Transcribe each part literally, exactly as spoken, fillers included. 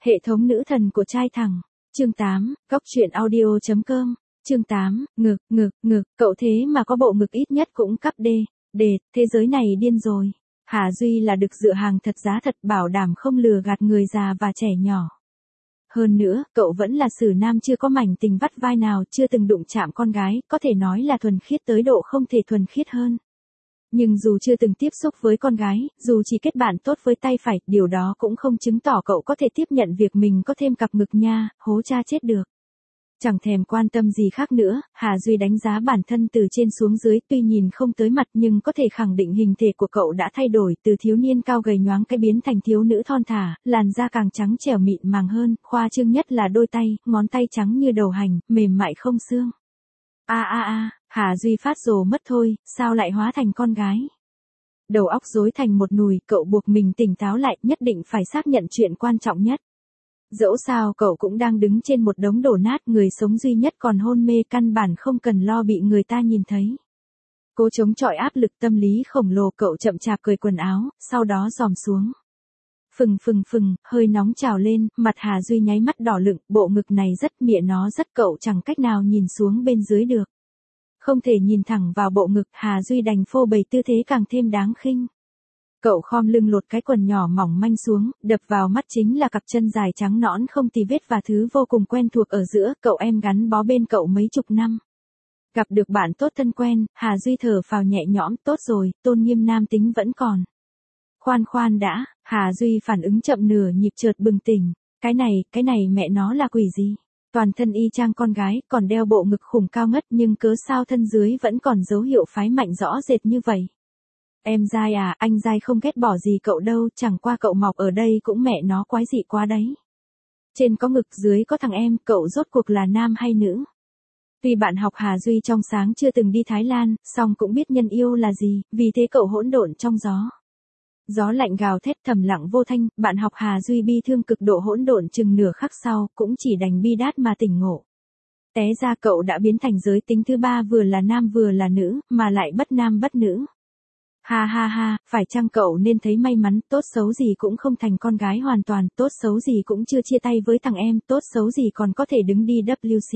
Hệ thống nữ thần của trai thẳng. Chương tám, góc truyện audio chấm com. Chương tám, ngực, ngực, ngực, cậu thế mà có bộ ngực ít nhất cũng cấp D. Đệt, thế giới này điên rồi. Hà Duy là được dựa hàng thật giá thật, bảo đảm không lừa gạt người già và trẻ nhỏ. Hơn nữa, cậu vẫn là sử nam chưa có mảnh tình vắt vai nào, chưa từng đụng chạm con gái, có thể nói là thuần khiết tới độ không thể thuần khiết hơn. Nhưng dù chưa từng tiếp xúc với con gái, dù chỉ kết bạn tốt với tay phải, điều đó cũng không chứng tỏ cậu có thể tiếp nhận việc mình có thêm cặp ngực nha, hố cha chết được. Chẳng thèm quan tâm gì khác nữa, Hà Duy đánh giá bản thân từ trên xuống dưới, tuy nhìn không tới mặt nhưng có thể khẳng định hình thể của cậu đã thay đổi, từ thiếu niên cao gầy nhoáng cái biến thành thiếu nữ thon thả, làn da càng trắng trẻo mịn màng hơn, khoa trương nhất là đôi tay, ngón tay trắng như đầu hành, mềm mại không xương. A a a, Hà Duy phát rồ mất thôi, sao lại hóa thành con gái? Đầu óc rối thành một nùi, cậu buộc mình tỉnh táo lại, nhất định phải xác nhận chuyện quan trọng nhất. Dẫu sao cậu cũng đang đứng trên một đống đổ nát, người sống duy nhất còn hôn mê, căn bản không cần lo bị người ta nhìn thấy. Cố chống chọi áp lực tâm lý khổng lồ, cậu chậm chạp cởi quần áo, sau đó giòm xuống. Phừng phừng phừng, hơi nóng trào lên, mặt Hà Duy nháy mắt đỏ lựng, bộ ngực này rất mịa nó rất, cậu chẳng cách nào nhìn xuống bên dưới được. Không thể nhìn thẳng vào bộ ngực, Hà Duy đành phô bày tư thế càng thêm đáng khinh. Cậu khom lưng lột cái quần nhỏ mỏng manh xuống, đập vào mắt chính là cặp chân dài trắng nõn không tì vết và thứ vô cùng quen thuộc ở giữa, cậu em gắn bó bên cậu mấy chục năm. Gặp được bạn tốt thân quen, Hà Duy thở phào nhẹ nhõm, tốt rồi, tôn nghiêm nam tính vẫn còn. Khoan khoan đã, Hà Duy phản ứng chậm nửa nhịp chợt bừng tỉnh, cái này, cái này mẹ nó là quỷ gì? Toàn thân y chang con gái, còn đeo bộ ngực khủng cao ngất, nhưng cớ sao thân dưới vẫn còn dấu hiệu phái mạnh rõ rệt như vậy? Em dai à, anh dai không ghét bỏ gì cậu đâu, chẳng qua cậu mọc ở đây cũng mẹ nó quái dị quá đấy. Trên có ngực, dưới có thằng em, cậu rốt cuộc là nam hay nữ? Tuy bạn học Hà Duy trong sáng chưa từng đi Thái Lan, song cũng biết nhân yêu là gì, vì thế cậu hỗn độn trong gió. Gió lạnh gào thét thầm lặng vô thanh, bạn học Hà Duy bi thương cực độ hỗn độn chừng nửa khắc sau, cũng chỉ đành bi đát mà tỉnh ngộ. Té ra cậu đã biến thành giới tính thứ ba, vừa là nam vừa là nữ, mà lại bất nam bất nữ. Ha ha ha, phải chăng cậu nên thấy may mắn, tốt xấu gì cũng không thành con gái hoàn toàn, tốt xấu gì cũng chưa chia tay với thằng em, tốt xấu gì còn có thể đứng đi W C.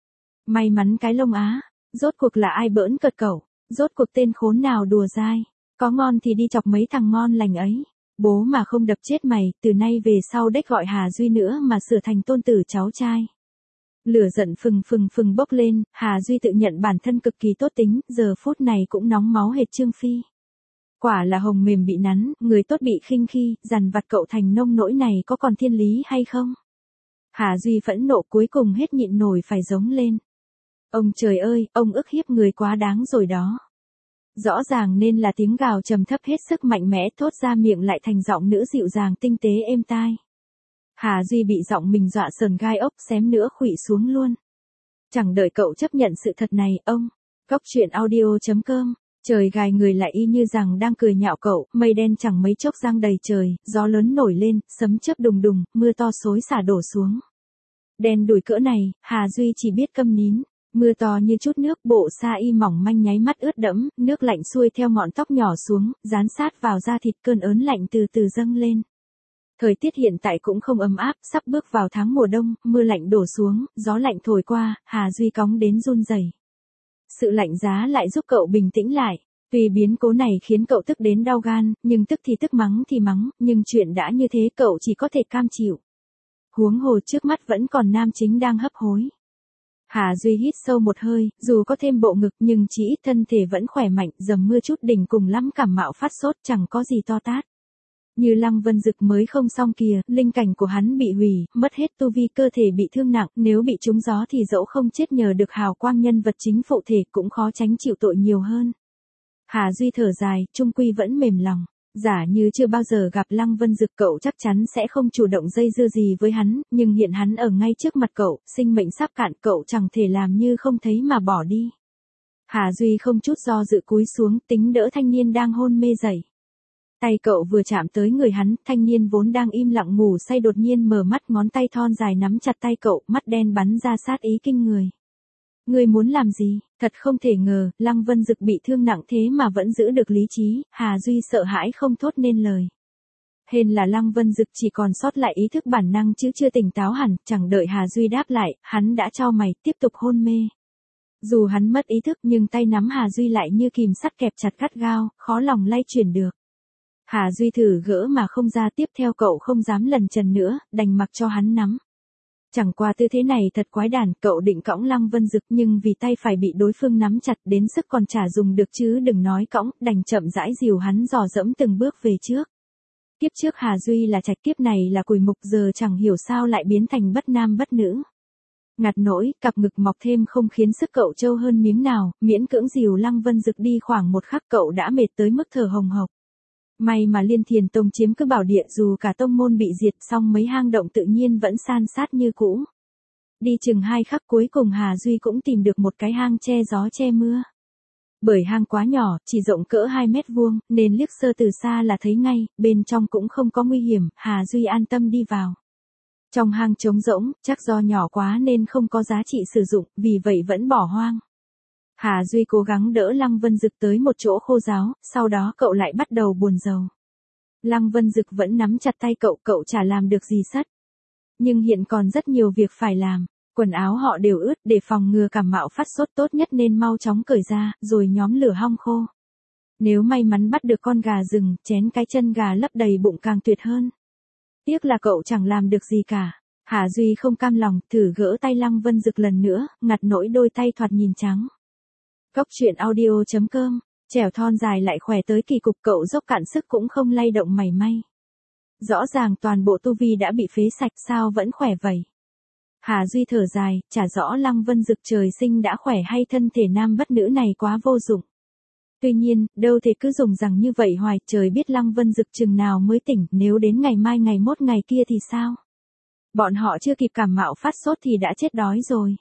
May mắn cái lông á, rốt cuộc là ai bỡn cợt cậu, rốt cuộc tên khốn nào đùa dai, có ngon thì đi chọc mấy thằng ngon lành ấy. Bố mà không đập chết mày, từ nay về sau đếch gọi Hà Duy nữa mà sửa thành tôn tử cháu trai. Lửa giận phừng phừng phừng bốc lên, Hà Duy tự nhận bản thân cực kỳ tốt tính, giờ phút này cũng nóng máu hệt Trương Phi. Quả là hồng mềm bị nắn, người tốt bị khinh khi, dằn vặt cậu thành nông nỗi này có còn thiên lý hay không? Hà Duy phẫn nộ cuối cùng hết nhịn nổi phải giống lên. Ông trời ơi, ông ức hiếp người quá đáng rồi đó. Rõ ràng nên là tiếng gào trầm thấp hết sức mạnh mẽ thốt ra miệng lại thành giọng nữ dịu dàng tinh tế êm tai. Hà Duy bị giọng mình dọa sờn gai ốc, xém nữa khuỵu xuống luôn. Chẳng đợi cậu chấp nhận sự thật này, ông. Góc truyện audio chấm com. Trời gài người lại y như rằng đang cười nhạo cậu, mây đen chẳng mấy chốc giăng đầy trời, gió lớn nổi lên, sấm chớp đùng đùng, mưa to xối xả đổ xuống. Đen đủi cỡ này, Hà Duy chỉ biết câm nín. Mưa to như chút nước, bộ sa y mỏng manh nháy mắt ướt đẫm, nước lạnh xuôi theo ngọn tóc nhỏ xuống, dán sát vào da thịt, cơn ớn lạnh từ từ dâng lên. Thời tiết hiện tại cũng không ấm áp, sắp bước vào tháng mùa đông, mưa lạnh đổ xuống, gió lạnh thổi qua, Hà Duy cóng đến run rẩy. Sự lạnh giá lại giúp cậu bình tĩnh lại. Tuy biến cố này khiến cậu tức đến đau gan, nhưng tức thì tức mắng thì mắng, nhưng chuyện đã như thế cậu chỉ có thể cam chịu. Huống hồ trước mắt vẫn còn nam chính đang hấp hối. Hà Duy hít sâu một hơi, dù có thêm bộ ngực nhưng chỉ ít thân thể vẫn khỏe mạnh, dầm mưa chút đỉnh cùng lắm cảm mạo phát sốt chẳng có gì to tát. Như Lăng Vân Dực mới không xong kìa, linh cảnh của hắn bị hủy, mất hết tu vi, cơ thể bị thương nặng, nếu bị trúng gió thì dẫu không chết nhờ được hào quang nhân vật chính phụ thể cũng khó tránh chịu tội nhiều hơn. Hà Duy thở dài, chung quy vẫn mềm lòng. Giả như chưa bao giờ gặp Lăng Vân Dực cậu chắc chắn sẽ không chủ động dây dưa gì với hắn, nhưng hiện hắn ở ngay trước mặt cậu, sinh mệnh sắp cạn, cậu chẳng thể làm như không thấy mà bỏ đi. Hà Duy không chút do dự cúi xuống, tính đỡ thanh niên đang hôn mê dậy. Tay cậu vừa chạm tới người hắn, thanh niên vốn đang im lặng ngủ say đột nhiên mở mắt, ngón tay thon dài nắm chặt tay cậu, mắt đen bắn ra sát ý kinh người. Ngươi muốn làm gì? Thật không thể ngờ, Lăng Vân Dực bị thương nặng thế mà vẫn giữ được lý trí, Hà Duy sợ hãi không thốt nên lời. Hên là Lăng Vân Dực chỉ còn sót lại ý thức bản năng chứ chưa tỉnh táo hẳn, chẳng đợi Hà Duy đáp lại, hắn đã chau mày, tiếp tục hôn mê. Dù hắn mất ý thức nhưng tay nắm Hà Duy lại như kìm sắt kẹp chặt gắt gao, khó lòng lay chuyển được. Hà Duy thử gỡ mà không ra, tiếp theo cậu không dám lần trần nữa, đành mặc cho hắn nắm. Chẳng qua tư thế này thật quái đản, cậu định cõng Lăng Vân Dực nhưng vì tay phải bị đối phương nắm chặt đến sức còn chả dùng được chứ đừng nói cõng, đành chậm rãi dìu hắn dò dẫm từng bước về trước. Kiếp trước Hà Duy là trạch, kiếp này là Cùi Mục, giờ chẳng hiểu sao lại biến thành bất nam bất nữ. Ngặt nỗi, cặp ngực mọc thêm không khiến sức cậu trâu hơn miếng nào, miễn cưỡng dìu Lăng Vân Dực đi khoảng một khắc cậu đã mệt tới mức thở hồng hộc. May mà Liên Thiền Tông chiếm cứ bảo địa, dù cả tông môn bị diệt xong mấy hang động tự nhiên vẫn san sát như cũ. Đi chừng hai khắc cuối cùng Hà Duy cũng tìm được một cái hang che gió che mưa. Bởi hang quá nhỏ, chỉ rộng cỡ hai mét vuông, nên liếc sơ từ xa là thấy ngay, bên trong cũng không có nguy hiểm, Hà Duy an tâm đi vào. Trong hang trống rỗng, chắc do nhỏ quá nên không có giá trị sử dụng, vì vậy vẫn bỏ hoang. Hà Duy cố gắng đỡ Lăng Vân Dực tới một chỗ khô ráo, sau đó cậu lại bắt đầu buồn rầu. Lăng Vân Dực vẫn nắm chặt tay cậu, cậu chả làm được gì sất. Nhưng hiện còn rất nhiều việc phải làm. Quần áo họ đều ướt, để phòng ngừa cảm mạo phát sốt tốt nhất nên mau chóng cởi ra, rồi nhóm lửa hong khô. Nếu may mắn bắt được con gà rừng, chén cái chân gà lấp đầy bụng càng tuyệt hơn. Tiếc là cậu chẳng làm được gì cả. Hà Duy không cam lòng, thử gỡ tay Lăng Vân Dực lần nữa, ngặt nỗi đôi tay thoạt nhìn trắng. Cốc truyện audio chấm com, trèo thon dài lại khỏe tới kỳ cục, cậu dốc cạn sức cũng không lay động mảy may. Rõ ràng toàn bộ tu vi đã bị phế sạch, sao vẫn khỏe vậy? Hà Duy thở dài, chả rõ Lăng Vân Dực trời sinh đã khỏe hay thân thể nam bất nữ này quá vô dụng. Tuy nhiên, đâu thể cứ dùng rằng như vậy hoài, trời biết Lăng Vân Dực chừng nào mới tỉnh, nếu đến ngày mai ngày mốt ngày kia thì sao? Bọn họ chưa kịp cảm mạo phát sốt thì đã chết đói rồi.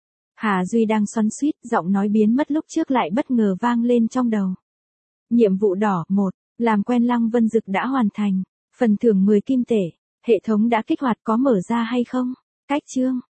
Hà Duy đang xoắn xuýt, giọng nói biến mất lúc trước lại bất ngờ vang lên trong đầu. Nhiệm vụ đỏ một, làm quen Lăng Vân Dực đã hoàn thành, phần thưởng mười kim tệ, hệ thống đã kích hoạt, có mở ra hay không? Cách chương